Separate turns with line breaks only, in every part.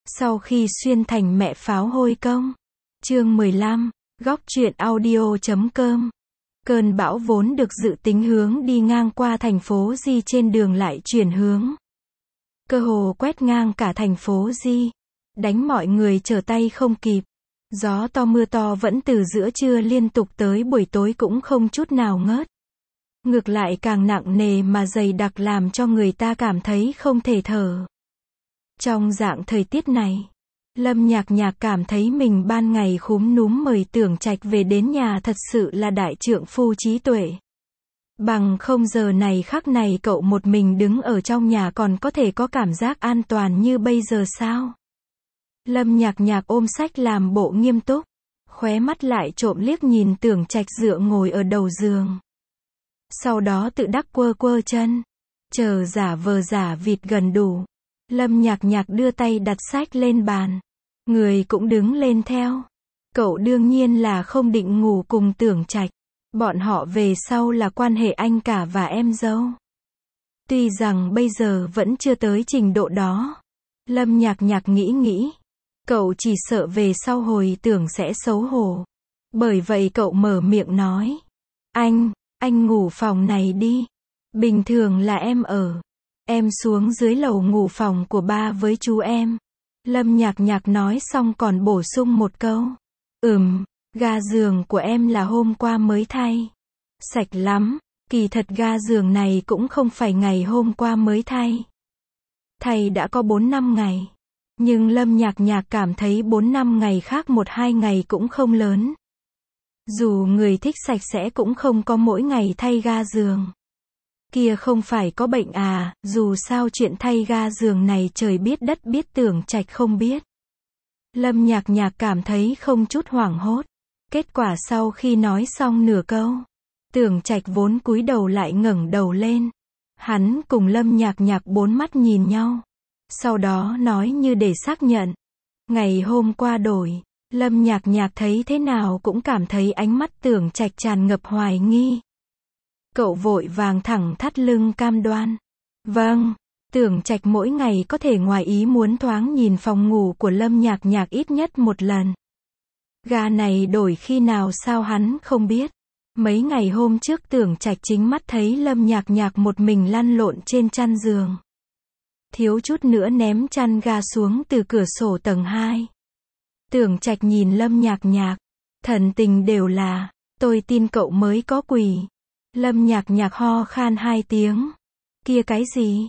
Sau khi xuyên thành mẹ pháo hôi công. Chương 15, góc truyện audio.com. Cơn bão vốn được dự tính hướng đi ngang qua thành phố Di trên đường lại chuyển hướng. Cơ hồ quét ngang cả thành phố Di, đánh mọi người trở tay không kịp. Gió to mưa to vẫn từ giữa trưa liên tục tới buổi tối cũng không chút nào ngớt. Ngược lại càng nặng nề mà dày đặc làm cho người ta cảm thấy không thể thở. Trong dạng thời tiết này, Lâm Nhạc Nhạc cảm thấy mình ban ngày khúm núm mời Tưởng Trạch về đến nhà thật sự là đại trượng phu trí tuệ. Bằng không giờ này khắc này cậu một mình đứng ở trong nhà còn có thể có cảm giác an toàn như bây giờ sao? Lâm Nhạc Nhạc ôm sách làm bộ nghiêm túc, khóe mắt lại trộm liếc nhìn Tưởng Trạch dựa ngồi ở đầu giường. Sau đó tự đắc quơ quơ chân, chờ giả vờ giả vịt gần đủ. Lâm Nhạc Nhạc đưa tay đặt sách lên bàn, người cũng đứng lên theo. Cậu đương nhiên là không định ngủ cùng Tưởng Trạch, bọn họ về sau là quan hệ anh cả và em dâu. Tuy rằng bây giờ vẫn chưa tới trình độ đó, Lâm Nhạc Nhạc nghĩ, cậu chỉ sợ về sau hồi tưởng sẽ xấu hổ. Bởi vậy cậu mở miệng nói, anh ngủ phòng này đi, bình thường là em ở. Em xuống dưới lầu ngủ phòng của ba với chú em. Lâm Nhạc Nhạc nói xong còn bổ sung một câu. Ga giường của em là hôm qua mới thay. Sạch lắm, kỳ thật ga giường này cũng không phải ngày hôm qua mới thay. Thay đã có 4-5 ngày. Nhưng Lâm Nhạc Nhạc cảm thấy 4-5 ngày khác 1-2 ngày cũng không lớn. Dù người thích sạch sẽ cũng không có mỗi ngày thay ga giường. Kia không phải có bệnh à, dù sao chuyện thay ga giường này trời biết đất biết Tưởng Trạch không biết. Lâm Nhạc Nhạc cảm thấy không chút hoảng hốt. Kết quả sau khi nói xong nửa câu, Tưởng Trạch vốn cúi đầu lại ngẩng đầu lên. Hắn cùng Lâm Nhạc Nhạc bốn mắt nhìn nhau. Sau đó nói như để xác nhận. Ngày hôm qua đổi, Lâm Nhạc Nhạc thấy thế nào cũng cảm thấy ánh mắt Tưởng Trạch tràn ngập hoài nghi. Cậu vội vàng thẳng thắt lưng cam đoan. Vâng, Tưởng Trạch mỗi ngày có thể ngoài ý muốn thoáng nhìn phòng ngủ của Lâm Nhạc Nhạc ít nhất một lần. Ga này đổi khi nào sao hắn không biết. Mấy ngày hôm trước Tưởng Trạch chính mắt thấy Lâm Nhạc Nhạc một mình lăn lộn trên chăn giường. Thiếu chút nữa ném chăn ga xuống từ cửa sổ tầng 2. Tưởng Trạch nhìn Lâm Nhạc Nhạc, thần tình đều là, tôi tin cậu mới có quỷ. Lâm Nhạc Nhạc ho khan 2 tiếng. Kia cái gì?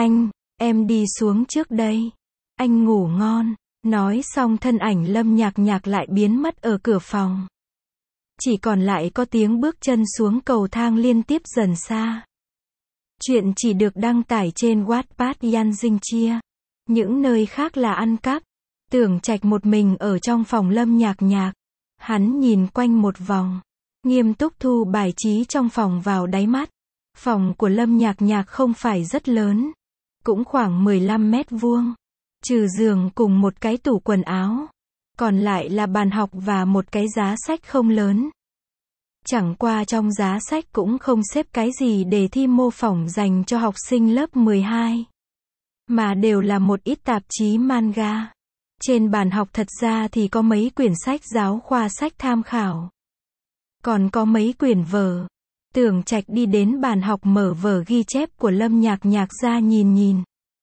Em đi xuống trước đây. Anh ngủ ngon. Nói xong thân ảnh Lâm Nhạc Nhạc lại biến mất ở cửa phòng. Chỉ còn lại có tiếng bước chân xuống cầu thang liên tiếp dần xa. Chuyện chỉ được đăng tải trên Wattpad Yan Dinh Chia. Những nơi khác là ăn cắp. Tưởng Trạch một mình ở trong phòng Lâm Nhạc Nhạc. Hắn nhìn quanh một vòng, nghiêm túc thu bài trí trong phòng vào đáy mắt. Phòng của Lâm Nhạc Nhạc không phải rất lớn, cũng khoảng 15 mét vuông. Trừ giường cùng một cái tủ quần áo, còn lại là bàn học và một cái giá sách không lớn. Chẳng qua trong giá sách cũng không xếp cái gì để thi mô phỏng dành cho học sinh lớp 12, mà đều là một ít tạp chí manga. Trên bàn học thật ra thì có mấy quyển sách giáo khoa sách tham khảo. Còn có mấy quyển vở. Tưởng Trạch đi đến bàn học mở vở ghi chép của Lâm Nhạc Nhạc ra nhìn.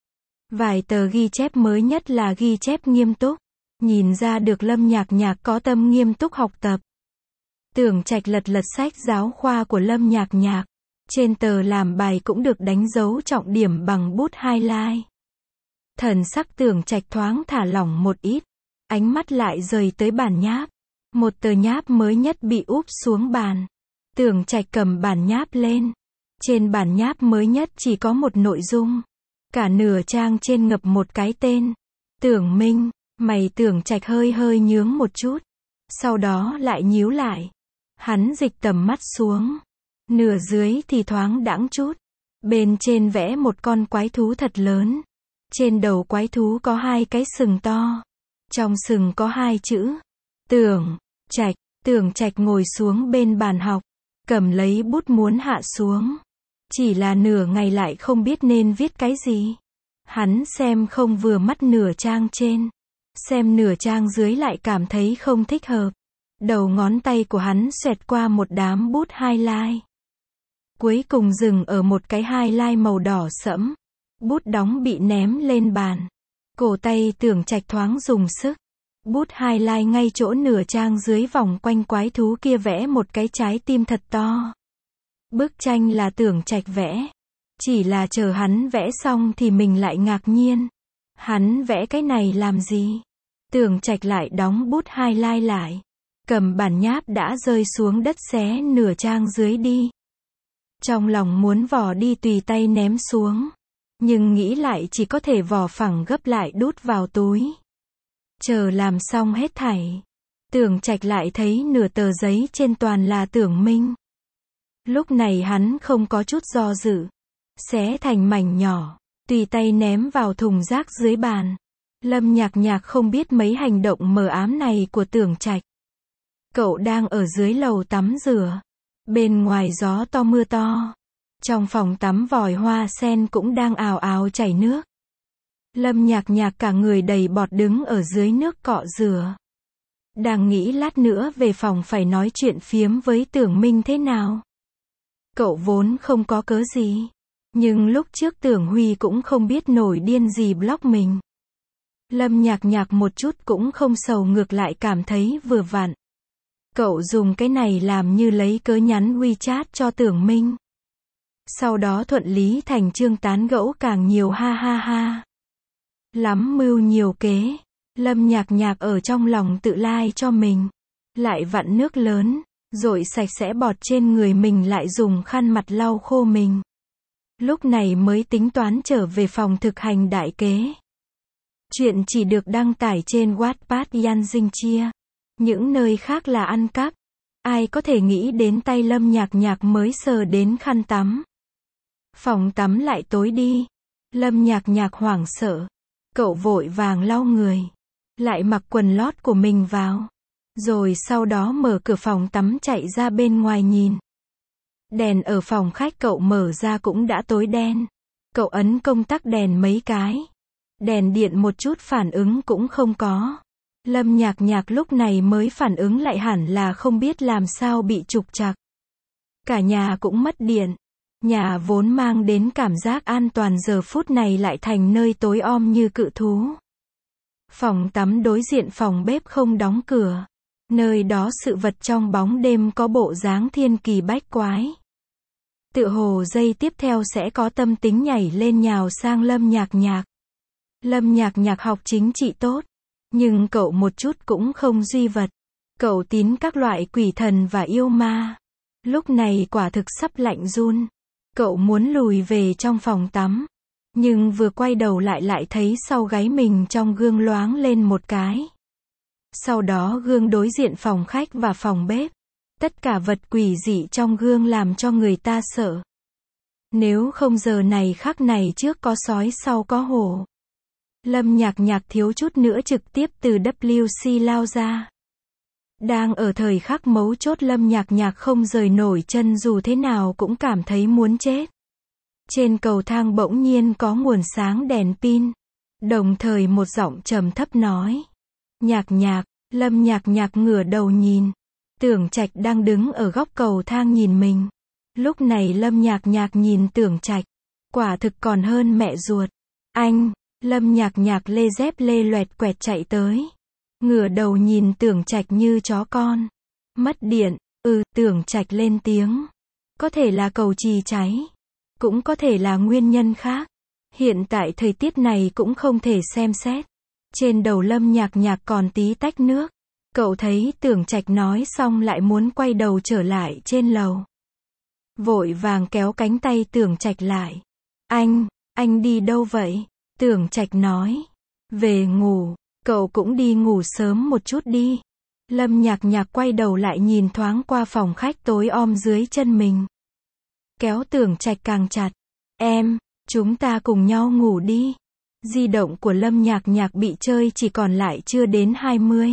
Vài tờ ghi chép mới nhất là ghi chép nghiêm túc. Nhìn ra được Lâm Nhạc Nhạc có tâm nghiêm túc học tập. Tưởng Trạch lật sách giáo khoa của Lâm Nhạc Nhạc. Trên tờ làm bài cũng được đánh dấu trọng điểm bằng bút highlight. Thần sắc Tưởng Trạch thoáng thả lỏng một ít. Ánh mắt lại rời tới bản nháp. Một tờ nháp mới nhất bị úp xuống bàn. Tưởng Trạch cầm bản nháp lên. Trên bản nháp mới nhất chỉ có một nội dung. Cả nửa trang trên ngập một cái tên. Tưởng Minh. Mày Tưởng Trạch hơi nhướng một chút. Sau đó lại nhíu lại. Hắn dịch tầm mắt xuống. Nửa dưới thì thoáng đãng chút. Bên trên vẽ một con quái thú thật lớn. Trên đầu quái thú có 2 cái sừng to. Trong sừng có 2 chữ. Tưởng Trạch. Tưởng Trạch ngồi xuống bên bàn học. Cầm lấy bút muốn hạ xuống. Chỉ là nửa ngày lại không biết nên viết cái gì. Hắn xem không vừa mắt nửa trang trên. Xem nửa trang dưới lại cảm thấy không thích hợp. Đầu ngón tay của hắn xoẹt qua một đám bút highlight. Cuối cùng dừng ở một cái highlight màu đỏ sẫm. Bút đóng bị ném lên bàn. Cổ tay Tưởng Trạch thoáng dùng sức. Bút highlight ngay chỗ nửa trang dưới vòng quanh quái thú kia vẽ một cái trái tim thật to. Bức tranh là Tưởng Trạch vẽ. Chỉ là chờ hắn vẽ xong thì mình lại ngạc nhiên. Hắn vẽ cái này làm gì? Tưởng Trạch lại đóng bút highlight lại. Cầm bản nháp đã rơi xuống đất xé nửa trang dưới đi. Trong lòng muốn vò đi tùy tay ném xuống. Nhưng nghĩ lại chỉ có thể vò phẳng gấp lại đút vào túi. Chờ làm xong hết thảy. Tưởng Trạch lại thấy nửa tờ giấy trên toàn là Tưởng Minh. Lúc này hắn không có chút do dự. Xé thành mảnh nhỏ. Tùy tay ném vào thùng rác dưới bàn. Lâm Nhạc Nhạc không biết mấy hành động mờ ám này của Tưởng Trạch. Cậu đang ở dưới lầu tắm rửa. Bên ngoài gió to mưa to. Trong phòng tắm vòi hoa sen cũng đang ào ào chảy nước. Lâm Nhạc Nhạc cả người đầy bọt đứng ở dưới nước cọ rửa. Đang nghĩ lát nữa về phòng phải nói chuyện phiếm với Tưởng Minh thế nào. Cậu vốn không có cớ gì. Nhưng lúc trước Tưởng Huy cũng không biết nổi điên gì block mình. Lâm Nhạc Nhạc một chút cũng không sầu, ngược lại cảm thấy vừa vặn. Cậu dùng cái này làm như lấy cớ nhắn WeChat cho Tưởng Minh. Sau đó thuận lý thành chương tán gẫu càng nhiều, ha ha ha. Lắm mưu nhiều kế. Lâm Nhạc Nhạc ở trong lòng tự lai cho mình. Lại vặn nước lớn, rồi sạch sẽ bọt trên người mình, lại dùng khăn mặt lau khô mình. Lúc này mới tính toán trở về phòng thực hành đại kế. Chuyện chỉ được đăng tải trên Wattpad Yan Dinh Chia. Những nơi khác là ăn cắp. Ai có thể nghĩ đến tay Lâm Nhạc Nhạc mới sờ đến khăn tắm. Phòng tắm lại tối đi. Lâm Nhạc Nhạc hoảng sợ. Cậu vội vàng lau người. Lại mặc quần lót của mình vào. Rồi sau đó mở cửa phòng tắm chạy ra bên ngoài nhìn. Đèn ở phòng khách cậu mở ra cũng đã tối đen. Cậu ấn công tắc đèn mấy cái. Đèn điện một chút phản ứng cũng không có. Lâm Nhạc Nhạc lúc này mới phản ứng lại, hẳn là không biết làm sao bị trục trặc. Cả nhà cũng mất điện. Nhà vốn mang đến cảm giác an toàn giờ phút này lại thành nơi tối om như cự thú. Phòng tắm đối diện phòng bếp không đóng cửa. Nơi đó sự vật trong bóng đêm có bộ dáng thiên kỳ bách quái. Tựa hồ giây tiếp theo sẽ có tâm tính nhảy lên nhào sang Lâm Nhạc Nhạc. Lâm Nhạc Nhạc học chính trị tốt. Nhưng cậu một chút cũng không duy vật. Cậu tín các loại quỷ thần và yêu ma. Lúc này quả thực sắp lạnh run. Cậu muốn lùi về trong phòng tắm. Nhưng vừa quay đầu lại thấy sau gáy mình trong gương loáng lên một cái. Sau đó gương đối diện phòng khách và phòng bếp. Tất cả vật quỷ dị trong gương làm cho người ta sợ. Nếu không giờ này khắc này trước có sói sau có hổ. Lâm Nhạc Nhạc thiếu chút nữa trực tiếp từ WC lao ra. Đang ở thời khắc mấu chốt Lâm Nhạc Nhạc không rời nổi chân, dù thế nào cũng cảm thấy muốn chết. Trên cầu thang bỗng nhiên có nguồn sáng đèn pin. Đồng thời một giọng trầm thấp nói. Nhạc Nhạc. Lâm Nhạc Nhạc ngửa đầu nhìn. Tưởng Trạch đang đứng ở góc cầu thang nhìn mình. Lúc này Lâm Nhạc Nhạc nhìn Tưởng Trạch. Quả thực còn hơn mẹ ruột. Anh. Lâm Nhạc Nhạc lê dép lê loẹt quẹt chạy tới. Ngửa đầu nhìn Tưởng Trạch như chó con. Mất điện. Tưởng Trạch lên tiếng. Có thể là cầu trì cháy. Cũng có thể là nguyên nhân khác. Hiện tại thời tiết này cũng không thể xem xét. Trên đầu Lâm Nhạc Nhạc còn tí tách nước. Cậu thấy Tưởng Trạch nói xong lại muốn quay đầu trở lại trên lầu. Vội vàng kéo cánh tay Tưởng Trạch lại. Anh đi đâu vậy? Tưởng Trạch nói. Về ngủ. Cậu cũng đi ngủ sớm một chút đi. Lâm Nhạc Nhạc quay đầu lại nhìn thoáng qua phòng khách tối om dưới chân mình. Kéo Tưởng Trạch càng chặt. Chúng ta cùng nhau ngủ đi. Di động của Lâm Nhạc Nhạc bị chơi chỉ còn lại chưa đến 20.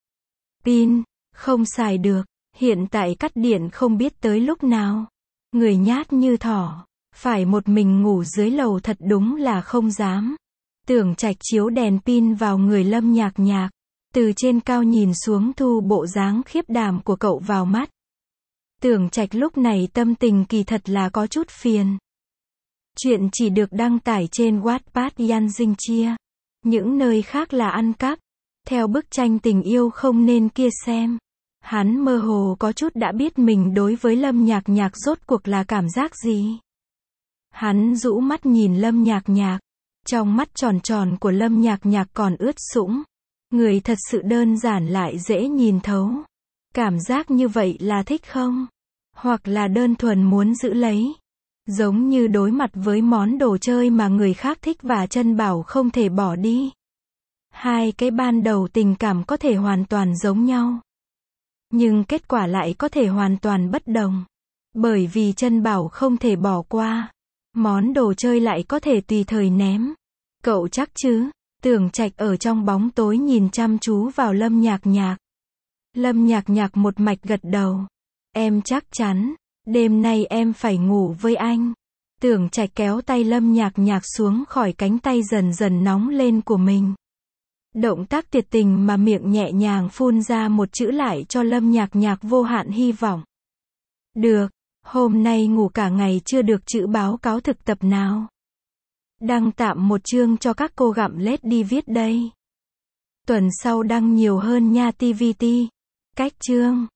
Pin, không xài được. Hiện tại cắt điện không biết tới lúc nào. Người nhát như thỏ. Phải một mình ngủ dưới lầu thật đúng là không dám. Tưởng Trạch chiếu đèn pin vào người Lâm Nhạc Nhạc. Từ trên cao nhìn xuống thu bộ dáng khiếp đảm của cậu vào mắt. Tưởng Trạch lúc này tâm tình kỳ thật là có chút phiền. Chuyện chỉ được đăng tải trên Wattpad Yan Dinh Chia. Những nơi khác là ăn cắp. Theo bức tranh tình yêu không nên kia xem. Hắn mơ hồ có chút đã biết mình đối với Lâm Nhạc Nhạc rốt cuộc là cảm giác gì. Hắn rũ mắt nhìn Lâm Nhạc Nhạc. Trong mắt tròn tròn của Lâm Nhạc Nhạc còn ướt sũng. Người thật sự đơn giản lại dễ nhìn thấu. Cảm giác như vậy là thích không? Hoặc là đơn thuần muốn giữ lấy. Giống như đối mặt với món đồ chơi mà người khác thích và Trân Bảo không thể bỏ đi. Hai cái ban đầu tình cảm có thể hoàn toàn giống nhau. Nhưng kết quả lại có thể hoàn toàn bất đồng. Bởi vì Trân Bảo không thể bỏ qua. Món đồ chơi lại có thể tùy thời ném. Cậu chắc chứ? Tưởng Trạch ở trong bóng tối nhìn chăm chú vào Lâm Nhạc Nhạc. Lâm Nhạc Nhạc một mạch gật đầu. Em chắc chắn. Đêm nay em phải ngủ với anh. Tưởng Trạch kéo tay Lâm Nhạc Nhạc xuống khỏi cánh tay dần dần nóng lên của mình. Động tác tuyệt tình mà miệng nhẹ nhàng phun ra một chữ lại cho Lâm Nhạc Nhạc vô hạn hy vọng. Được, hôm nay ngủ cả ngày chưa được chữ báo cáo thực tập nào. Đăng tạm một chương cho các cô gặm lết đi viết đây. Tuần sau đăng nhiều hơn nha TVT. Cách chương.